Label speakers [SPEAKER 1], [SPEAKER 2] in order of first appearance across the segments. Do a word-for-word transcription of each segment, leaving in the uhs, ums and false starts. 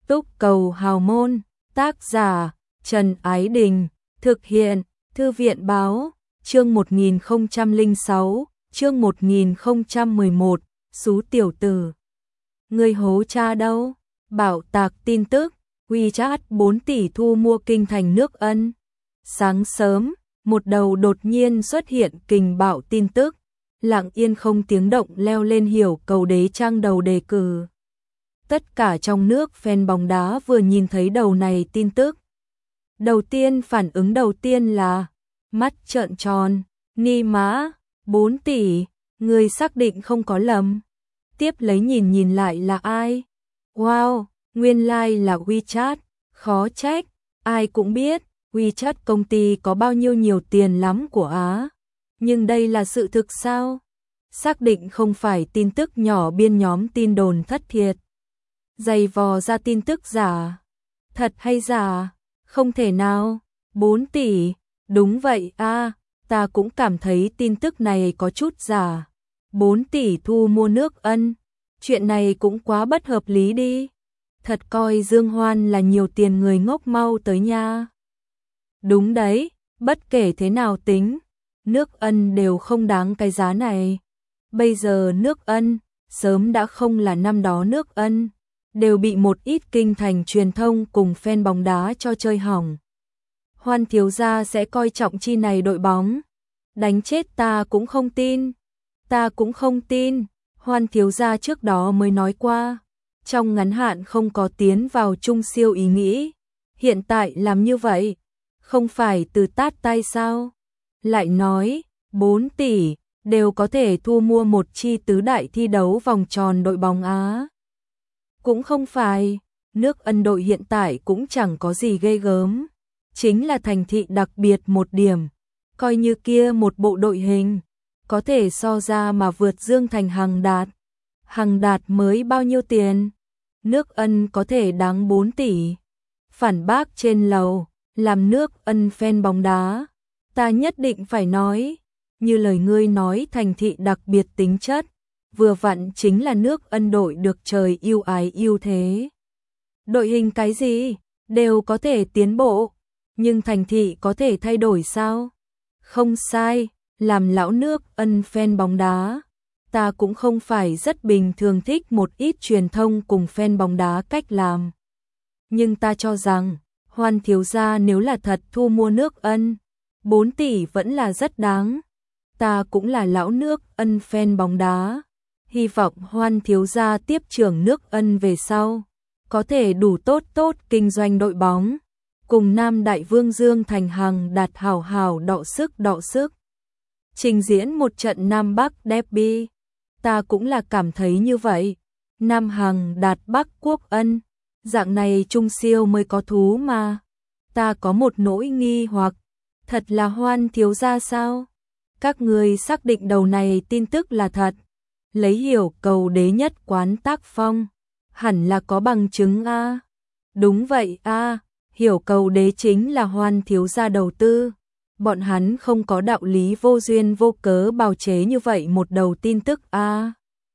[SPEAKER 1] Túc Cầu Hào Môn, tác giả Trần Ái Đình, thực hiện Thư viện Báo, chương một nghìn không trăm lẻ sáu, chương một nghìn không trăm mười một, Sú tiểu tử. Người hố cha đâu? Bảo tạc tin tức, WeChat bốn tỷ thu mua kinh thành nước Ân. Sáng sớm, một đầu đột nhiên xuất hiện kình bạo tin tức, lặng yên không tiếng động leo lên Hiểu Cầu Đế trang đầu đề cử. Tất cả trong nước fan bóng đá vừa nhìn thấy đầu này tin tức. Đầu tiên phản ứng đầu tiên là mắt trợn tròn, ni mã, bốn tỷ, người xác định không có lầm. Tiếp lấy nhìn nhìn lại là ai? Wow, nguyên lai like là WeChat, khó trách, ai cũng biết, WeChat công ty có bao nhiêu nhiều tiền lắm của Á. Nhưng đây là sự thực sao? Xác định không phải tin tức nhỏ biên nhóm tin đồn thất thiệt. Dày vò ra tin tức giả. Thật hay giả? Không thể nào. bốn tỷ. Đúng vậy a, à, ta cũng cảm thấy tin tức này có chút giả. bốn tỷ thu mua nước Ân. Chuyện này cũng quá bất hợp lý đi. Thật coi Dương Hoan là nhiều tiền người ngốc mau tới nha. Đúng đấy, bất kể thế nào tính, nước Ân đều không đáng cái giá này. Bây giờ nước Ân, sớm đã không là năm đó nước Ân, đều bị một ít kinh thành truyền thông cùng fan bóng đá cho chơi hỏng. Hoan thiếu gia sẽ coi trọng chi này đội bóng. Đánh chết ta cũng không tin. Ta cũng không tin. Hoan thiếu gia trước đó mới nói qua, trong ngắn hạn không có tiến vào trung siêu ý nghĩ. Hiện tại làm như vậy, không phải từ tát tay sao? Lại nói, bốn tỷ, đều có thể thu mua một chi tứ đại thi đấu vòng tròn đội bóng Á. Cũng không phải, nước Ân đội hiện tại cũng chẳng có gì ghê gớm. Chính là thành thị đặc biệt một điểm, coi như kia một bộ đội hình, có thể so ra mà vượt Dương Thành Hằng Đạt. Hằng Đạt mới bao nhiêu tiền? Nước Ân có thể đáng bốn tỷ. Phản bác trên lầu, làm nước Ân fan bóng đá. Ta nhất định phải nói, như lời ngươi nói thành thị đặc biệt tính chất, vừa vặn chính là nước Ân đội được trời yêu ái yêu thế. Đội hình cái gì, đều có thể tiến bộ, nhưng thành thị có thể thay đổi sao? Không sai, làm lão nước Ân fan bóng đá, ta cũng không phải rất bình thường thích một ít truyền thông cùng fan bóng đá cách làm. Nhưng ta cho rằng, Hoan thiếu gia nếu là thật thu mua nước Ân, bốn tỷ vẫn là rất đáng. Ta cũng là lão nước Ân fan bóng đá, hy vọng Hoan thiếu gia tiếp trưởng nước Ân về sau, có thể đủ tốt tốt kinh doanh đội bóng, cùng Nam Đại Vương Dương Thành Hằng Đạt hào hào đọ sức đọ sức. Trình diễn một trận Nam Bắc derby, ta cũng là cảm thấy như vậy. Nam Hằng Đạt Bắc Quốc Ân, dạng này trung siêu mới có thú mà. Ta có một nỗi nghi hoặc, thật là Hoan thiếu gia sao? Các người xác định đầu này tin tức là thật, lấy Hiểu Cầu Đế nhất quán tác phong, hẳn là có bằng chứng a. À? Đúng vậy a, à, Hiểu Cầu Đế chính là Hoan thiếu gia đầu tư. Bọn hắn không có đạo lý vô duyên vô cớ bào chế như vậy một đầu tin tức a. À?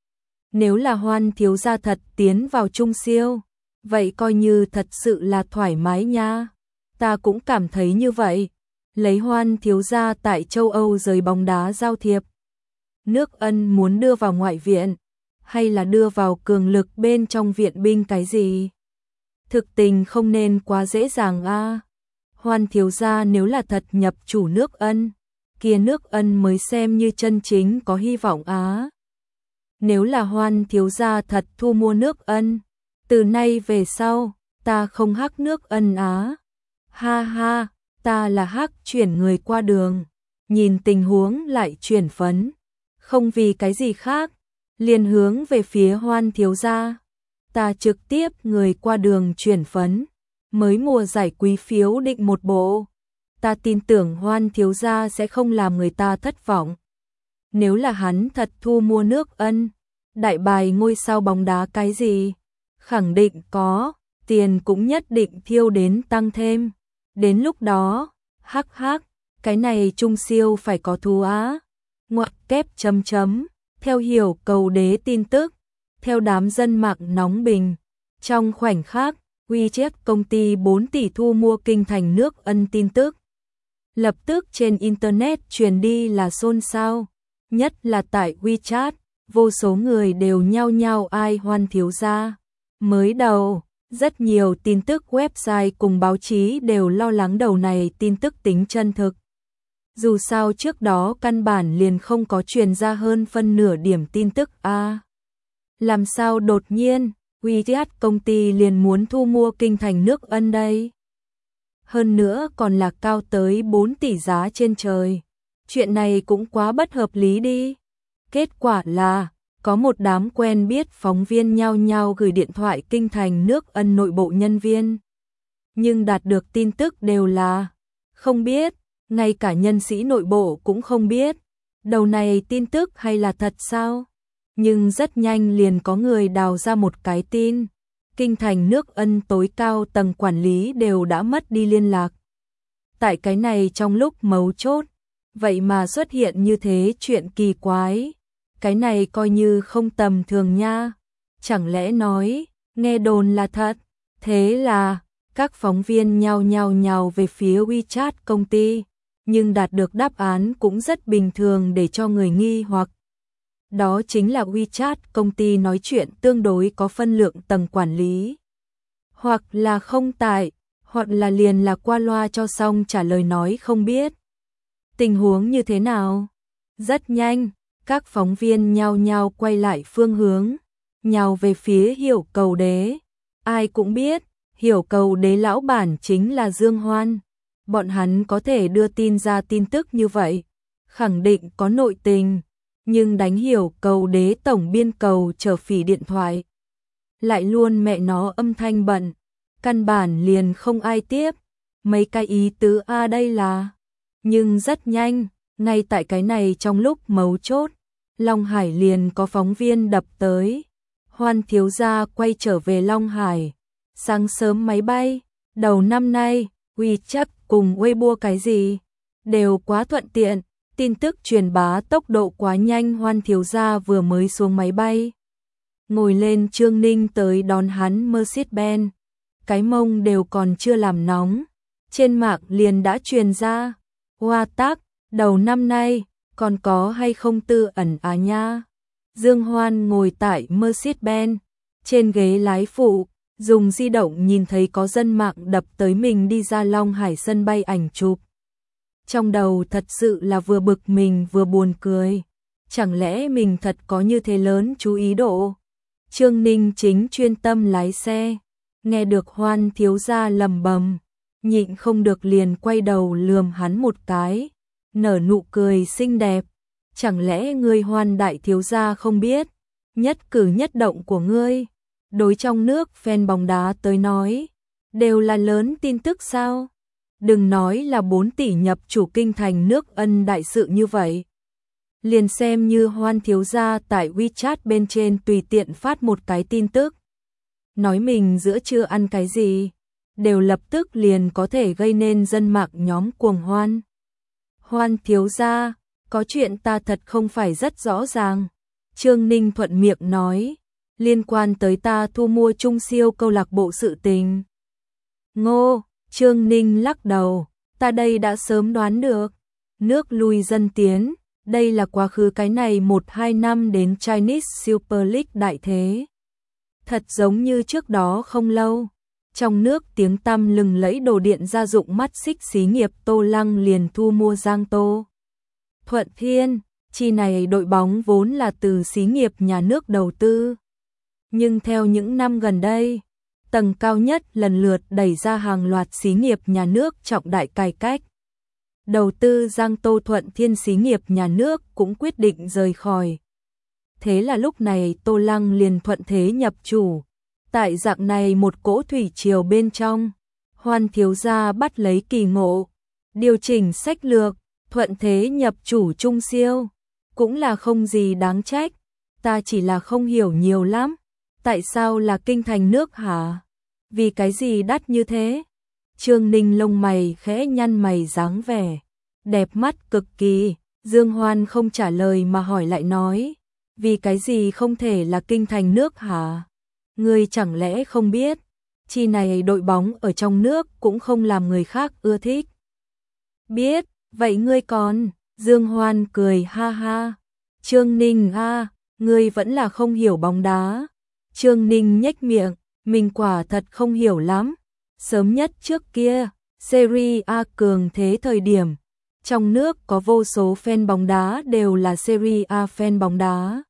[SPEAKER 1] Nếu là Hoan thiếu gia thật tiến vào trung siêu, vậy coi như thật sự là thoải mái nha. Ta cũng cảm thấy như vậy. Lấy Hoan thiếu gia tại châu Âu giới bóng đá giao thiệp, nước Ân muốn đưa vào ngoại viện, hay là đưa vào cường lực bên trong viện binh cái gì? Thực tình không nên quá dễ dàng a. À. Hoan thiếu gia nếu là thật nhập chủ nước Ân, kia nước Ân mới xem như chân chính có hy vọng á. Nếu là Hoan thiếu gia thật thu mua nước Ân, từ nay về sau, ta không hắc nước Ân á. Ha ha, ta là hắc chuyển người qua đường, nhìn tình huống lại chuyển phấn, không vì cái gì khác, liền hướng về phía Hoan thiếu gia. Ta trực tiếp người qua đường chuyển phấn, mới mùa giải quý phiếu định một bộ. Ta tin tưởng Hoan thiếu gia sẽ không làm người ta thất vọng. Nếu là hắn thật thu mua nước Ân, đại bài ngôi sao bóng đá cái gì? Khẳng định có, tiền cũng nhất định thiêu đến tăng thêm. Đến lúc đó, hắc hắc, cái này trung siêu phải có thú á. Ngoặc kép chấm chấm, theo Hiểu Cầu Đế tin tức, theo đám dân mạng nóng bình. Trong khoảnh khắc, WeChat công ty bốn tỷ thu mua kinh thành nước Ân tin tức. Lập tức trên Internet truyền đi là xôn xao, nhất là tại WeChat, vô số người đều nhao nhao ai Hoan thiếu gia. Mới đầu, rất nhiều tin tức website cùng báo chí đều lo lắng đầu này tin tức tính chân thực. Dù sao trước đó căn bản liền không có truyền ra hơn phân nửa điểm tin tức a. À, làm sao đột nhiên WeChat công ty liền muốn thu mua kinh thành nước Ân đây? Hơn nữa còn là cao tới bốn tỷ giá trên trời. Chuyện này cũng quá bất hợp lý đi. Kết quả là có một đám quen biết phóng viên nhao nhao gửi điện thoại kinh thành nước Ân nội bộ nhân viên. Nhưng đạt được tin tức đều là không biết, ngay cả nhân sĩ nội bộ cũng không biết. Đầu này tin tức hay là thật sao? Nhưng rất nhanh liền có người đào ra một cái tin. Kinh thành nước Ân tối cao tầng quản lý đều đã mất đi liên lạc. Tại cái này trong lúc mấu chốt, vậy mà xuất hiện như thế chuyện kỳ quái. Cái này coi như không tầm thường nha. Chẳng lẽ nói, nghe đồn là thật. Thế là, các phóng viên nhao nhao nhào về phía WeChat công ty. Nhưng đạt được đáp án cũng rất bình thường để cho người nghi hoặc. Đó chính là WeChat công ty nói chuyện tương đối có phân lượng tầng quản lý. Hoặc là không tại, hoặc là liền là qua loa cho xong trả lời nói không biết. Tình huống như thế nào? Rất nhanh, các phóng viên nhao nhao quay lại phương hướng, nhào về phía Hiểu Cầu Đế. Ai cũng biết, Hiểu Cầu Đế lão bản chính là Dương Hoan. Bọn hắn có thể đưa tin ra tin tức như vậy, khẳng định có nội tình. Nhưng đánh Hiểu Cầu Đế tổng biên cầu trở phỉ điện thoại, lại luôn mẹ nó âm thanh bận, căn bản liền không ai tiếp. Mấy cái ý tứ a đây là. Nhưng rất nhanh, ngay tại cái này trong lúc mấu chốt, Long Hải liền có phóng viên đập tới. Hoan thiếu gia quay trở về Long Hải. Sáng sớm máy bay, đầu năm nay, WeChat cùng Weibo cái gì đều quá thuận tiện. Tin tức truyền bá tốc độ quá nhanh. Hoan thiếu gia vừa mới xuống máy bay, ngồi lên Trương Ninh tới đón hắn Mercedes-Benz. Cái mông đều còn chưa làm nóng, trên mạng liền đã truyền ra. Hoa tác, đầu năm nay, còn có hay không tư ẩn à nha. Dương Hoan ngồi tại Mercedes-Benz, trên ghế lái phụ, dùng di động nhìn thấy có dân mạng đập tới mình đi ra Long Hải sân bay ảnh chụp. Trong đầu thật sự là vừa bực mình vừa buồn cười. Chẳng lẽ mình thật có như thế lớn chú ý độ? Trương Ninh chính chuyên tâm lái xe, nghe được Hoan thiếu gia lầm bầm, nhịn không được liền quay đầu lườm hắn một cái, nở nụ cười xinh đẹp. Chẳng lẽ ngươi Hoan đại thiếu gia không biết, nhất cử nhất động của ngươi, đối trong nước fan bóng đá tới nói, đều là lớn tin tức sao? Đừng nói là bốn tỷ nhập chủ kinh thành nước Ân đại sự như vậy. Liền xem như Hoan thiếu gia tại WeChat bên trên tùy tiện phát một cái tin tức, nói mình giữa trưa ăn cái gì, đều lập tức liền có thể gây nên dân mạng nhóm cuồng hoan. Hoan thiếu gia, có chuyện ta thật không phải rất rõ ràng. Trương Ninh thuận miệng nói, liên quan tới ta thu mua Trung Siêu câu lạc bộ sự tình. Ngô, Trương Ninh lắc đầu, ta đây đã sớm đoán được. Nước lui dân tiến, đây là quá khứ cái này một hai năm đến Chinese Super League đại thế. Thật giống như trước đó không lâu, trong nước tiếng tăm lừng lẫy đồ điện gia dụng mắt xích xí nghiệp Tô Lăng liền thu mua Giang Tô Thuận Thiên. Chi này đội bóng vốn là từ xí nghiệp nhà nước đầu tư. Nhưng theo những năm gần đây, tầng cao nhất lần lượt đẩy ra hàng loạt xí nghiệp nhà nước trọng đại cải cách. Đầu tư Giang Tô Thuận Thiên xí nghiệp nhà nước cũng quyết định rời khỏi. Thế là lúc này Tô Lăng liền thuận thế nhập chủ. Tại dạng này một cỗ thủy triều bên trong, Hoan thiếu gia bắt lấy kỳ ngộ, điều chỉnh sách lược, thuận thế nhập chủ Trung Siêu. Cũng là không gì đáng trách, ta chỉ là không hiểu nhiều lắm. Tại sao là kinh thành nước hả? Vì cái gì đắt như thế? Trương Ninh lông mày khẽ nhăn mày dáng vẻ đẹp mắt cực kỳ. Dương Hoan không trả lời mà hỏi lại nói, vì cái gì không thể là kinh thành nước hả? Ngươi chẳng lẽ không biết? Chi này đội bóng ở trong nước cũng không làm người khác ưa thích. Biết, vậy ngươi còn, Dương Hoan cười ha ha. Trương Ninh a, ngươi vẫn là không hiểu bóng đá. Trương Ninh nhếch miệng, mình quả thật không hiểu lắm. Sớm nhất trước kia, Serie A cường thế thời điểm, trong nước có vô số fan bóng đá đều là Serie A fan bóng đá.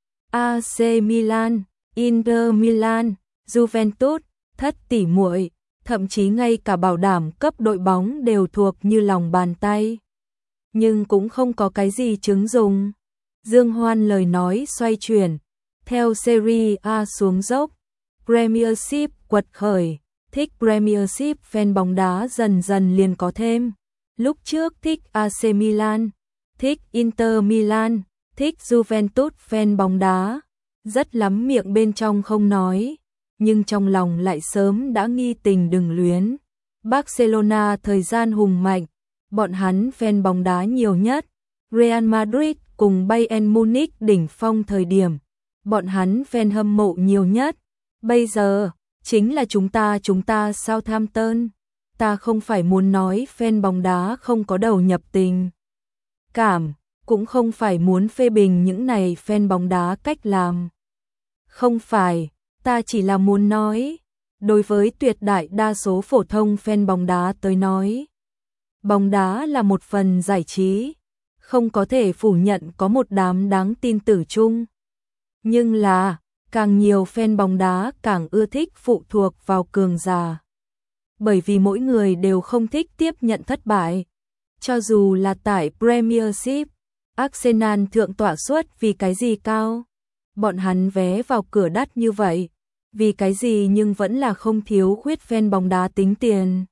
[SPEAKER 1] a xê Milan, Inter Milan, Juventus, thất tỷ muội, thậm chí ngay cả bảo đảm cấp đội bóng đều thuộc như lòng bàn tay. Nhưng cũng không có cái gì chứng dùng. Dương Hoan lời nói xoay chuyển, theo Serie A xuống dốc, Premiership quật khởi, thích Premiership fan bóng đá dần dần liền có thêm. Lúc trước thích a xê Milan, thích Inter Milan, thích Juventus fan bóng đá, rất lắm miệng bên trong không nói, nhưng trong lòng lại sớm đã nghi tình đừng luyến. Barcelona thời gian hùng mạnh, bọn hắn fan bóng đá nhiều nhất. Real Madrid cùng Bayern Munich đỉnh phong thời điểm, bọn hắn fan hâm mộ nhiều nhất. Bây giờ, chính là chúng ta chúng ta Southampton. Ta không phải muốn nói fan bóng đá không có đầu nhập tình cảm, cũng không phải muốn phê bình những này fan bóng đá cách làm. Không phải, ta chỉ là muốn nói, đối với tuyệt đại đa số phổ thông fan bóng đá tới nói, bóng đá là một phần giải trí, không có thể phủ nhận có một đám đáng tin tử chung. Nhưng là, càng nhiều fan bóng đá càng ưa thích phụ thuộc vào cường giả. Bởi vì mỗi người đều không thích tiếp nhận thất bại. Cho dù là tại Premiership, Arsenal thượng tọa suất vì cái gì cao? Bọn hắn vé vào cửa đắt như vậy, vì cái gì nhưng vẫn là không thiếu khuyết fan bóng đá tính tiền.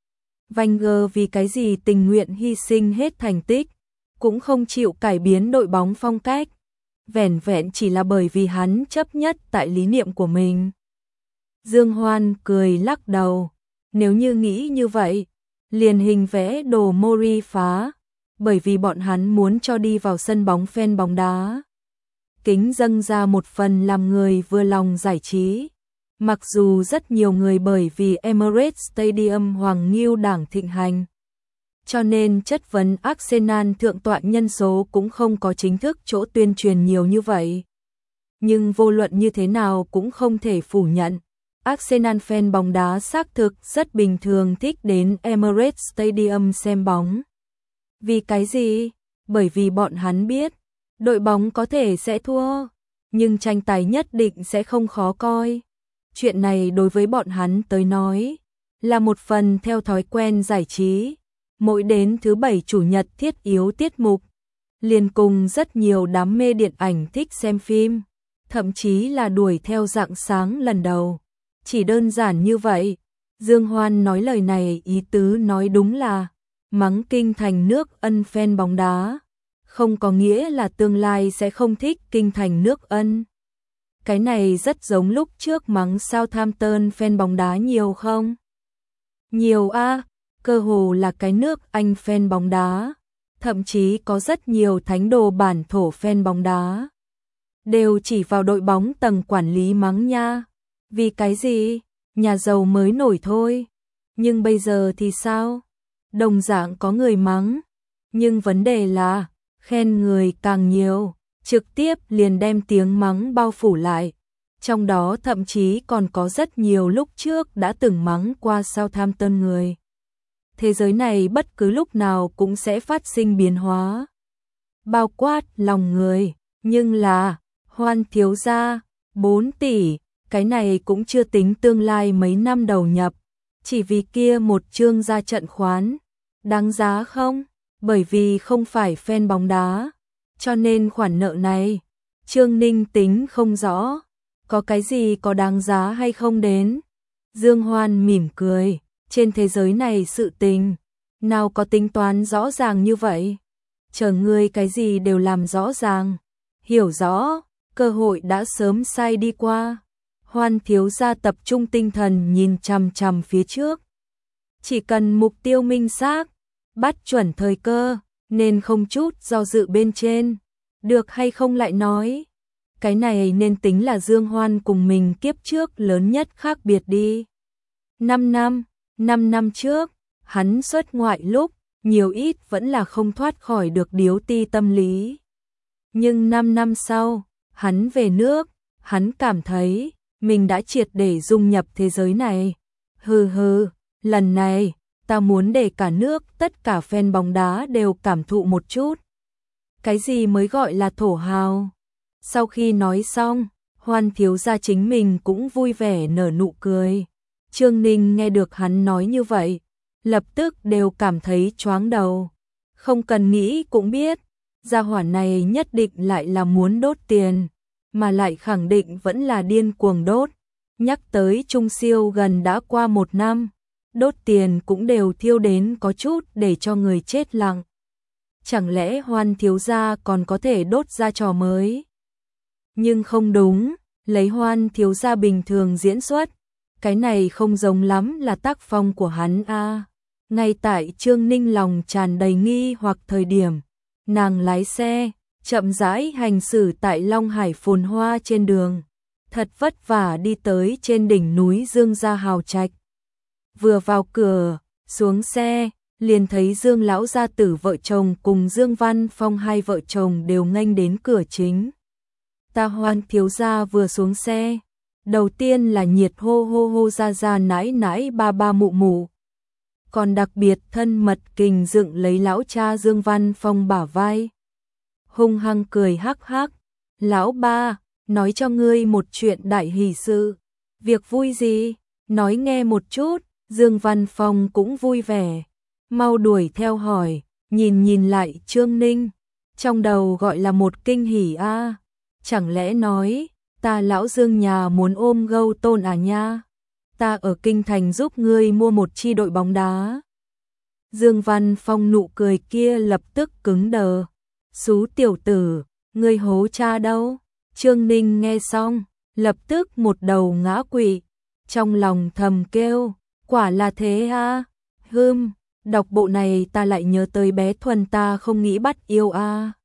[SPEAKER 1] Wenger vì cái gì tình nguyện hy sinh hết thành tích, cũng không chịu cải biến đội bóng phong cách, vẻn vẹn chỉ là bởi vì hắn chấp nhất tại lý niệm của mình. Dương Hoan cười lắc đầu, nếu như nghĩ như vậy, liền hình vẽ đồ Mori phá, bởi vì bọn hắn muốn cho đi vào sân bóng fan bóng đá. Kính dâng ra một phần làm người vừa lòng giải trí. Mặc dù rất nhiều người bởi vì Emirates Stadium Hoàng Nghiêu đảng thịnh hành, cho nên chất vấn Arsenal thượng tọa nhân số cũng không có chính thức chỗ tuyên truyền nhiều như vậy. Nhưng vô luận như thế nào cũng không thể phủ nhận, Arsenal fan bóng đá xác thực rất bình thường thích đến Emirates Stadium xem bóng. Vì cái gì? Bởi vì bọn hắn biết, đội bóng có thể sẽ thua, nhưng tranh tài nhất định sẽ không khó coi. Chuyện này đối với bọn hắn tới nói, là một phần theo thói quen giải trí. Mỗi đến thứ bảy chủ nhật thiết yếu tiết mục, liền cùng rất nhiều đám mê điện ảnh thích xem phim, thậm chí là đuổi theo rạng sáng lần đầu. Chỉ đơn giản như vậy, Dương Hoan nói lời này ý tứ nói đúng là mắng kinh thành nước Ân fan bóng đá, không có nghĩa là tương lai sẽ không thích kinh thành nước Ân. Cái này rất giống lúc trước mắng Southampton fan bóng đá nhiều không? Nhiều a, cơ hồ là cái nước Anh fan bóng đá, thậm chí có rất nhiều thánh đồ bản thổ fan bóng đá. Đều chỉ vào đội bóng tầng quản lý mắng nha. Vì cái gì? Nhà giàu mới nổi thôi. Nhưng bây giờ thì sao? Đồng dạng có người mắng. Nhưng vấn đề là, khen người càng nhiều, trực tiếp liền đem tiếng mắng bao phủ lại. Trong đó thậm chí còn có rất nhiều lúc trước đã từng mắng qua Southampton người. Thế giới này bất cứ lúc nào cũng sẽ phát sinh biến hóa, bao quát lòng người. Nhưng là, Hoan thiếu gia, bốn tỷ, cái này cũng chưa tính tương lai mấy năm đầu nhập, chỉ vì kia một chương ra trận khoán, đáng giá không? Bởi vì không phải fan bóng đá, cho nên khoản nợ này, Trương Ninh tính không rõ, có cái gì có đáng giá hay không đến. Dương Hoan mỉm cười, trên thế giới này sự tình, nào có tính toán rõ ràng như vậy, chờ ngươi cái gì đều làm rõ ràng, hiểu rõ, cơ hội đã sớm sai đi qua. Hoan thiếu gia tập trung tinh thần nhìn chằm chằm phía trước. Chỉ cần mục tiêu minh xác, bắt chuẩn thời cơ, nên không chút do dự bên trên. Được hay không lại nói. Cái này nên tính là Dương Hoan cùng mình kiếp trước lớn nhất khác biệt đi. năm năm, năm năm trước, hắn xuất ngoại lúc, nhiều ít vẫn là không thoát khỏi được điếu ti tâm lý. Nhưng năm năm sau, hắn về nước, hắn cảm thấy mình đã triệt để dung nhập thế giới này. Hừ hừ, lần này, ta muốn để cả nước, tất cả fan bóng đá đều cảm thụ một chút. Cái gì mới gọi là thổ hào? Sau khi nói xong, Hoan thiếu gia chính mình cũng vui vẻ nở nụ cười. Trương Ninh nghe được hắn nói như vậy, lập tức đều cảm thấy choáng đầu. Không cần nghĩ cũng biết, gia hỏa này nhất định lại là muốn đốt tiền, mà lại khẳng định vẫn là điên cuồng đốt. Nhắc tới Trung Siêu gần đã qua một năm, đốt tiền cũng đều thiêu đến có chút để cho người chết lặng. Chẳng lẽ Hoan thiếu gia còn có thể đốt ra trò mới? Nhưng không đúng, lấy Hoan thiếu gia bình thường diễn xuất, cái này không giống lắm là tác phong của hắn a. À. Ngay tại Trương Ninh lòng tràn đầy nghi hoặc thời điểm, nàng lái xe, chậm rãi hành xử tại Long Hải phồn hoa trên đường, thật vất vả đi tới trên đỉnh núi Dương Gia Hào Trạch. Vừa vào cửa, xuống xe, liền thấy Dương lão gia tử vợ chồng cùng Dương Văn Phong hai vợ chồng đều nghênh đến cửa chính. Ta Hoan thiếu gia vừa xuống xe, đầu tiên là nhiệt hô hô hô ra ra nãi nãi ba ba mụ mụ. Còn đặc biệt thân mật kình dựng lấy lão cha Dương Văn Phong bả vai. Hung hăng cười hắc hắc, lão ba, nói cho ngươi một chuyện đại hỷ sự. Việc vui gì? Nói nghe một chút. Dương Văn Phong cũng vui vẻ, mau đuổi theo hỏi, nhìn nhìn lại Trương Ninh, trong đầu gọi là một kinh hỉ a. À. Chẳng lẽ nói, ta lão Dương nhà muốn ôm gâu tôn à nha? Ta ở kinh thành giúp ngươi mua một chi đội bóng đá. Dương Văn Phong nụ cười kia lập tức cứng đờ. Xú tiểu tử, ngươi hố cha đâu? Trương Ninh nghe xong, lập tức một đầu ngã quỵ, trong lòng thầm kêu, quả là thế a. À? Hừm, đọc bộ này ta lại nhớ tới bé Thuần ta không nghĩ bắt yêu a. À.